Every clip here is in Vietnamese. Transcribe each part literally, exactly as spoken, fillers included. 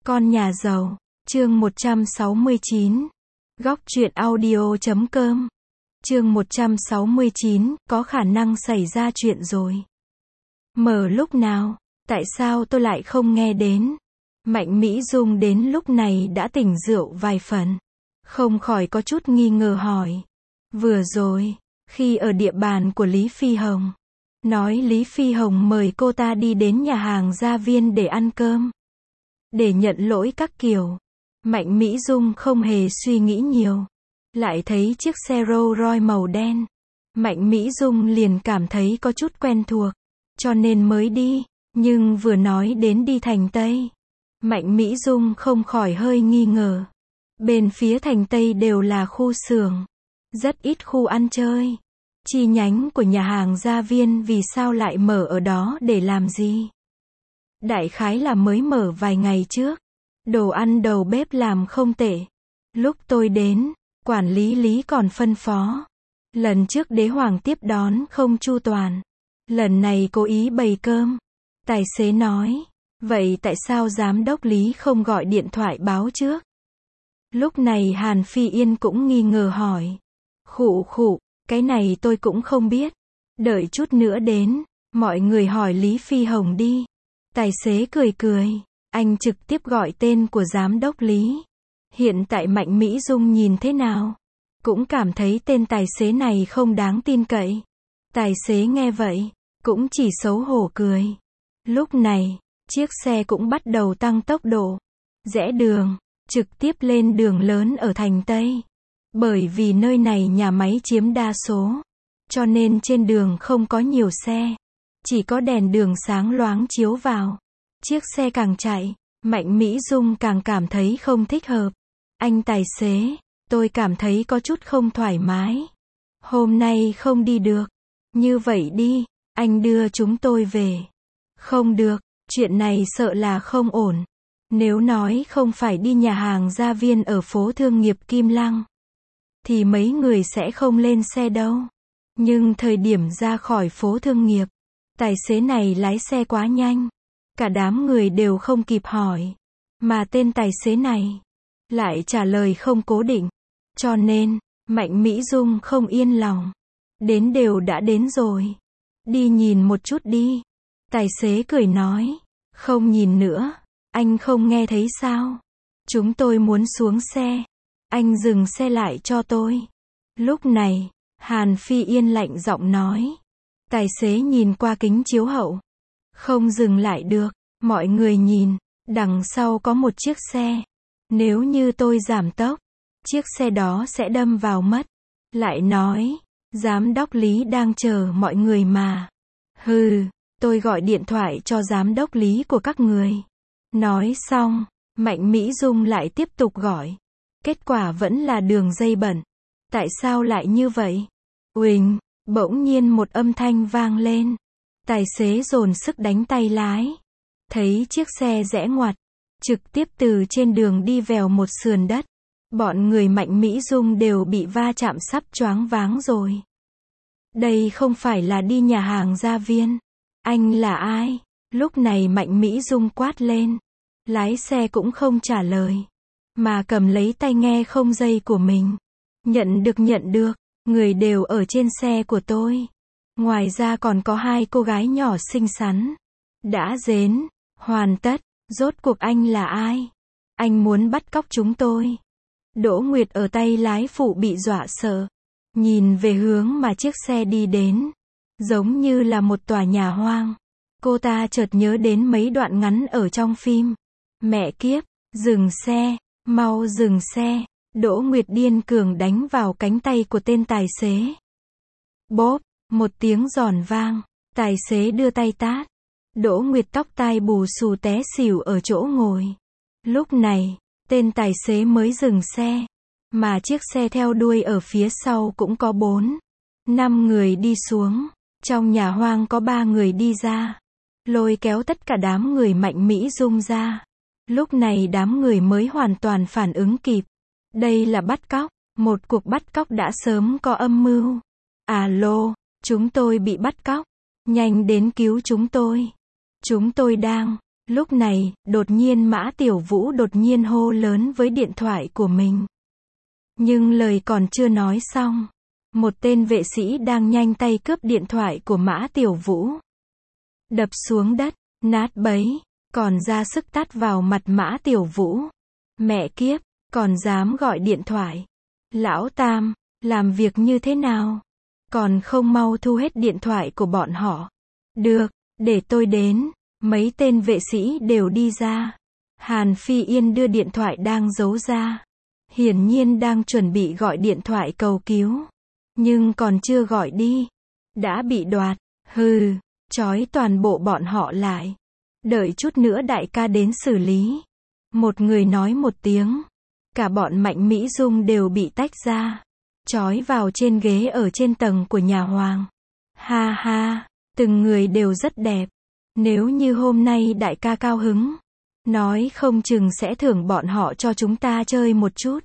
Con nhà giàu, chương một trăm sáu mươi chín. Góc truyện audio chấm com. Chương một trăm sáu mươi chín, có khả năng xảy ra chuyện rồi. Mở lúc nào? Tại sao tôi lại không nghe đến? Mạnh Mỹ Dung đến lúc này đã tỉnh rượu vài phần. Không khỏi có chút nghi ngờ hỏi. Vừa rồi, khi ở địa bàn của Lý Phi Hồng, nói Lý Phi Hồng mời cô ta đi đến nhà hàng Gia Viên để ăn cơm, để nhận lỗi các kiểu. Mạnh Mỹ Dung không hề suy nghĩ nhiều. Lại thấy chiếc xe Rolls Royce màu đen. Mạnh Mỹ Dung liền cảm thấy có chút quen thuộc, cho nên mới đi. Nhưng vừa nói đến đi thành Tây, Mạnh Mỹ Dung không khỏi hơi nghi ngờ. Bên phía thành Tây đều là khu xưởng, rất ít khu ăn chơi. Chi nhánh của nhà hàng Gia Viên vì sao lại mở ở đó để làm gì? Đại khái là mới mở vài ngày trước. Đồ ăn đầu bếp làm không tệ. Lúc tôi đến, quản lý Lý còn phân phó. Lần trước đế hoàng tiếp đón không chu toàn. Lần này cố ý bày cơm. Tài xế nói. Vậy tại sao giám đốc Lý không gọi điện thoại báo trước? Lúc này Hàn Phi Yên cũng nghi ngờ hỏi. Khụ khụ, cái này tôi cũng không biết. Đợi chút nữa đến, mọi người hỏi Lý Phi Hồng đi. Tài xế cười cười. Anh trực tiếp gọi tên của giám đốc Lý. Hiện tại Mạnh Mỹ Dung nhìn thế nào? Cũng cảm thấy tên tài xế này không đáng tin cậy. Tài xế nghe vậy, cũng chỉ xấu hổ cười. Lúc này, chiếc xe cũng bắt đầu tăng tốc độ. Rẽ đường, trực tiếp lên đường lớn ở thành Tây. Bởi vì nơi này nhà máy chiếm đa số, cho nên trên đường không có nhiều xe. Chỉ có đèn đường sáng loáng chiếu vào. Chiếc xe càng chạy, Mạnh Mỹ Dung càng cảm thấy không thích hợp. Anh tài xế, tôi cảm thấy có chút không thoải mái. Hôm nay không đi được. Như vậy đi, anh đưa chúng tôi về. Không được, chuyện này sợ là không ổn. Nếu nói không phải đi nhà hàng Gia Viên ở phố Thương nghiệp Kim Lăng, thì mấy người sẽ không lên xe đâu. Nhưng thời điểm ra khỏi phố Thương nghiệp, tài xế này lái xe quá nhanh. Cả đám người đều không kịp hỏi. Mà tên tài xế này lại trả lời không cố định. Cho nên, Mạnh Mỹ Dung không yên lòng. Đến đều đã đến rồi. Đi nhìn một chút đi. Tài xế cười nói. Không nhìn nữa. Anh không nghe thấy sao? Chúng tôi muốn xuống xe. Anh dừng xe lại cho tôi. Lúc này, Hàn Phi Yên lạnh giọng nói. Tài xế nhìn qua kính chiếu hậu. Không dừng lại được. Mọi người nhìn, đằng sau có một chiếc xe. Nếu như tôi giảm tốc, chiếc xe đó sẽ đâm vào mất. Lại nói, giám đốc Lý đang chờ mọi người mà. Hừ, tôi gọi điện thoại cho giám đốc Lý của các người. Nói xong, Mạnh Mỹ Dung lại tiếp tục gọi. Kết quả vẫn là đường dây bẩn. Tại sao lại như vậy? Uỳnh, bỗng nhiên một âm thanh vang lên. Tài xế dồn sức đánh tay lái. Thấy chiếc xe rẽ ngoặt, trực tiếp từ trên đường đi vèo một sườn đất. Bọn người Mạnh Mỹ Dung đều bị va chạm sắp choáng váng rồi. Đây không phải là đi nhà hàng Gia Viên. Anh là ai? Lúc này Mạnh Mỹ Dung quát lên. Lái xe cũng không trả lời, mà cầm lấy tai nghe không dây của mình. Nhận được nhận được, người đều ở trên xe của tôi. Ngoài ra còn có hai cô gái nhỏ xinh xắn. Đã đến, hoàn tất, rốt cuộc anh là ai? Anh muốn bắt cóc chúng tôi. Đỗ Nguyệt ở tay lái phụ bị dọa sợ. Nhìn về hướng mà chiếc xe đi đến. Giống như là một tòa nhà hoang. Cô ta chợt nhớ đến mấy đoạn ngắn ở trong phim. Mẹ kiếp, dừng xe, mau dừng xe. Đỗ Nguyệt điên cường đánh vào cánh tay của tên tài xế. Bốp, một tiếng giòn vang. Tài xế đưa tay tát. Đỗ Nguyệt tóc tai bù xù té xỉu ở chỗ ngồi. Lúc này, tên tài xế mới dừng xe. Mà chiếc xe theo đuôi ở phía sau cũng có bốn, năm người đi xuống. Trong nhà hoang có ba người đi ra. Lôi kéo tất cả đám người Mạnh Mỹ Dung ra. Lúc này đám người mới hoàn toàn phản ứng kịp. Đây là bắt cóc. Một cuộc bắt cóc đã sớm có âm mưu. Alo, chúng tôi bị bắt cóc. Nhanh đến cứu chúng tôi. Chúng tôi đang Lúc này, đột nhiên Mã Tiểu Vũ đột nhiên hô lớn với điện thoại của mình. Nhưng lời còn chưa nói xong, một tên vệ sĩ đang nhanh tay cướp điện thoại của Mã Tiểu Vũ. Đập xuống đất, nát bấy, còn ra sức tát vào mặt Mã Tiểu Vũ. Mẹ kiếp, còn dám gọi điện thoại. Lão Tam, làm việc như thế nào? Còn không mau thu hết điện thoại của bọn họ. Được, để tôi đến. Mấy tên vệ sĩ đều đi ra. Hàn Phi Yên đưa điện thoại đang giấu ra. Hiển nhiên đang chuẩn bị gọi điện thoại cầu cứu. Nhưng còn chưa gọi đi. Đã bị đoạt. Hừ, trói toàn bộ bọn họ lại. Đợi chút nữa đại ca đến xử lý. Một người nói một tiếng. Cả bọn Mạnh Mỹ Dung đều bị tách ra. Trói vào trên ghế ở trên tầng của nhà Hoàng. Ha ha, từng người đều rất đẹp. Nếu như hôm nay đại ca cao hứng, nói không chừng sẽ thưởng bọn họ cho chúng ta chơi một chút.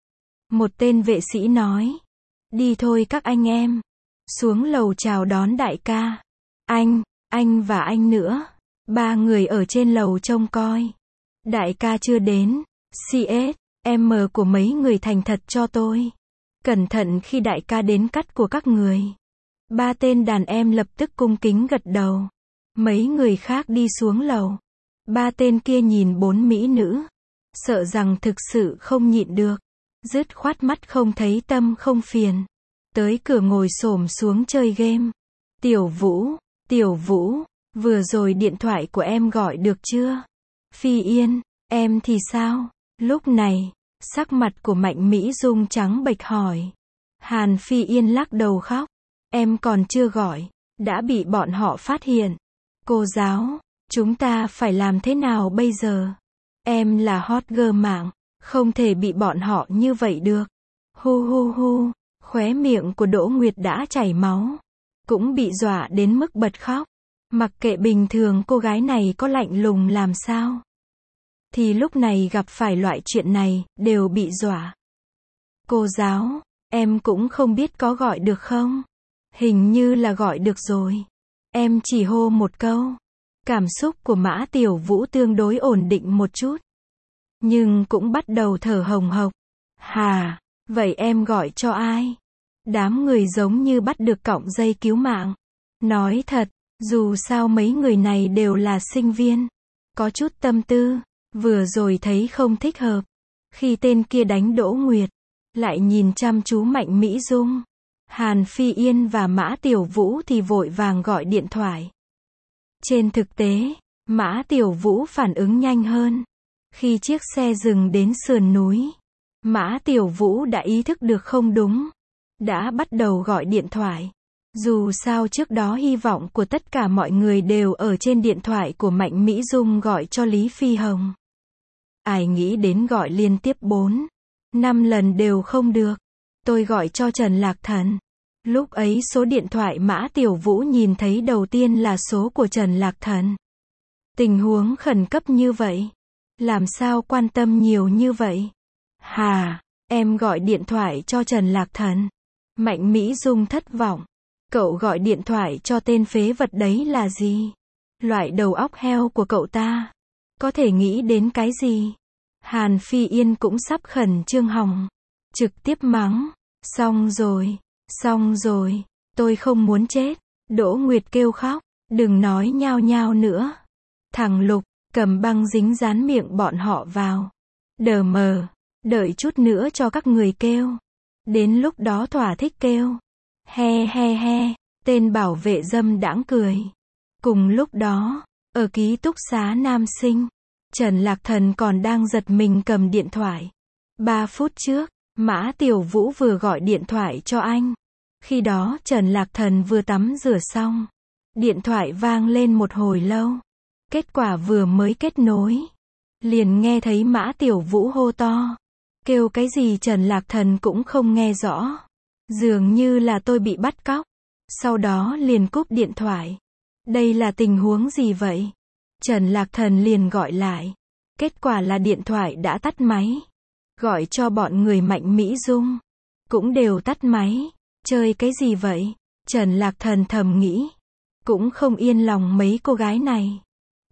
Một tên vệ sĩ nói. Đi thôi các anh em. Xuống lầu chào đón đại ca. Anh, anh và anh nữa. Ba người ở trên lầu trông coi. Đại ca chưa đến. xê ét, em của mấy người thành thật cho tôi. Cẩn thận khi đại ca đến cắt của các người. Ba tên đàn em lập tức cung kính gật đầu. Mấy người khác đi xuống lầu. Ba tên kia nhìn bốn mỹ nữ. Sợ rằng thực sự không nhịn được. Dứt khoát mắt không thấy tâm không phiền. Tới cửa ngồi xổm xuống chơi game. Tiểu Vũ, Tiểu Vũ, vừa rồi điện thoại của em gọi được chưa? Phi Yên, em thì sao? Lúc này, sắc mặt của Mạnh Mỹ Dung trắng bệch hỏi. Hàn Phi Yên lắc đầu khóc. Em còn chưa gọi, đã bị bọn họ phát hiện. Cô giáo, chúng ta phải làm thế nào bây giờ? Em là hot girl mạng, không thể bị bọn họ như vậy được. Hu hu hu, khóe miệng của Đỗ Nguyệt đã chảy máu. Cũng bị dọa đến mức bật khóc. Mặc kệ bình thường cô gái này có lạnh lùng làm sao. Thì lúc này gặp phải loại chuyện này, đều bị dọa. Cô giáo, em cũng không biết có gọi được không? Hình như là gọi được rồi. Em chỉ hô một câu. Cảm xúc của Mã Tiểu Vũ tương đối ổn định một chút. Nhưng cũng bắt đầu thở hồng hộc. Hà, vậy em gọi cho ai? Đám người giống như bắt được cọng dây cứu mạng. Nói thật, dù sao mấy người này đều là sinh viên. Có chút tâm tư. Vừa rồi thấy không thích hợp. Khi tên kia đánh Đỗ Nguyệt. Lại nhìn chăm chú Mạnh Mỹ Dung. Hàn Phi Yên và Mã Tiểu Vũ thì vội vàng gọi điện thoại. Trên thực tế, Mã Tiểu Vũ phản ứng nhanh hơn. Khi chiếc xe dừng đến sườn núi, Mã Tiểu Vũ đã ý thức được không đúng. Đã bắt đầu gọi điện thoại. Dù sao trước đó hy vọng của tất cả mọi người đều ở trên điện thoại của Mạnh Mỹ Dung gọi cho Lý Phi Hồng. Ai nghĩ đến gọi liên tiếp bốn, năm lần đều không được. Tôi gọi cho Trần Lạc Thần. Lúc ấy số điện thoại Mã Tiểu Vũ nhìn thấy đầu tiên là số của Trần Lạc Thần. Tình huống khẩn cấp như vậy. Làm sao quan tâm nhiều như vậy? Hà, em gọi điện thoại cho Trần Lạc Thần. Mạnh Mỹ Dung thất vọng. Cậu gọi điện thoại cho tên phế vật đấy là gì? Loại đầu óc heo của cậu ta. Có thể nghĩ đến cái gì? Hàn Phi Yên cũng sắp khẩn trương hỏng. Trực tiếp mắng. Xong rồi. Xong rồi. Tôi không muốn chết. Đỗ Nguyệt kêu khóc. Đừng nói nhao nhao nữa. Thằng Lục, cầm băng dính dán miệng bọn họ vào. Đờ mờ. Đợi chút nữa cho các người kêu. Đến lúc đó thỏa thích kêu. He he he. Tên bảo vệ dâm đãng cười. Cùng lúc đó, ở ký túc xá nam sinh, Trần Lạc Thần còn đang giật mình cầm điện thoại. Ba phút trước, Mã Tiểu Vũ vừa gọi điện thoại cho anh. Khi đó Trần Lạc Thần vừa tắm rửa xong. Điện thoại vang lên một hồi lâu. Kết quả vừa mới kết nối. Liền nghe thấy Mã Tiểu Vũ hô to. Kêu cái gì Trần Lạc Thần cũng không nghe rõ. Dường như là tôi bị bắt cóc. Sau đó liền cúp điện thoại. Đây là tình huống gì vậy? Trần Lạc Thần liền gọi lại. Kết quả là điện thoại đã tắt máy. Gọi cho bọn người Mạnh Mỹ Dung. Cũng đều tắt máy. Chơi cái gì vậy? Trần Lạc Thần thầm nghĩ. Cũng không yên lòng mấy cô gái này.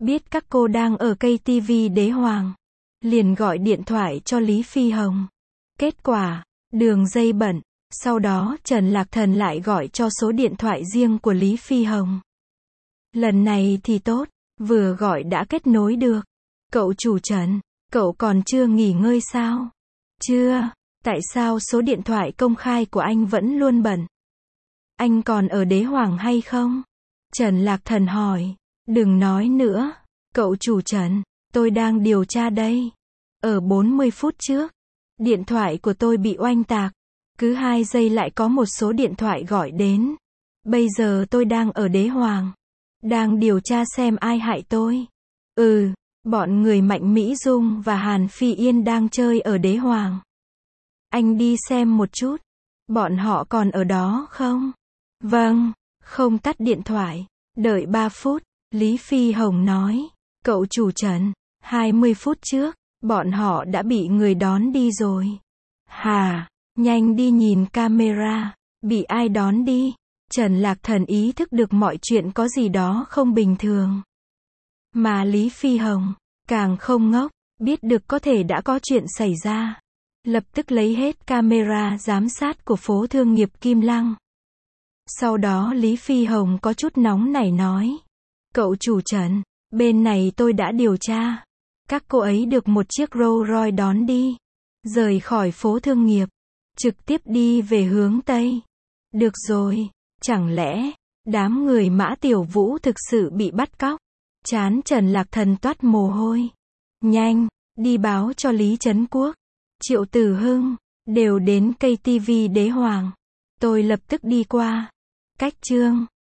biết các cô đang ở cây ti vi Đế Hoàng. Liền gọi điện thoại cho Lý Phi Hồng. Kết quả, đường dây bận. Sau đó Trần Lạc Thần lại gọi cho số điện thoại riêng của Lý Phi Hồng. Lần này thì tốt, vừa gọi đã kết nối được. Cậu chủ Trần, cậu còn chưa nghỉ ngơi sao? Chưa, tại sao số điện thoại công khai của anh vẫn luôn bận? Anh còn ở Đế Hoàng hay không? Trần Lạc Thần hỏi. Đừng nói nữa, cậu chủ Trần, tôi đang điều tra đây. Ở bốn mươi phút trước, điện thoại của tôi bị oanh tạc. Cứ hai giây lại có một số điện thoại gọi đến. Bây giờ tôi đang ở Đế Hoàng. Đang điều tra xem ai hại tôi. Ừ, bọn người Mạnh Mỹ Dung và Hàn Phi Yên đang chơi ở Đế Hoàng. Anh đi xem một chút. Bọn họ còn ở đó không? Vâng, không tắt điện thoại. Đợi ba phút, Lý Phi Hồng nói. Cậu chủ Trần, hai mươi phút trước, bọn họ đã bị người đón đi rồi. Hà, nhanh đi nhìn camera. Bị ai đón đi? Trần Lạc Thần ý thức được mọi chuyện có gì đó không bình thường. Mà Lý Phi Hồng, càng không ngốc, biết được có thể đã có chuyện xảy ra. Lập tức lấy hết camera giám sát của phố thương nghiệp Kim Lăng. Sau đó Lý Phi Hồng có chút nóng nảy nói. Cậu chủ Trần, bên này tôi đã điều tra. Các cô ấy được một chiếc Rolls Royce đón đi. Rời khỏi phố thương nghiệp. Trực tiếp đi về hướng Tây. Được rồi, chẳng lẽ, đám người Mã Tiểu Vũ thực sự bị bắt cóc? Trán Trần Lạc Thần toát mồ hôi. Nhanh, đi báo cho Lý Trấn Quốc, Triệu Tử Hưng, đều đến cây ti vi Đế Hoàng. Tôi lập tức đi qua. Cách chương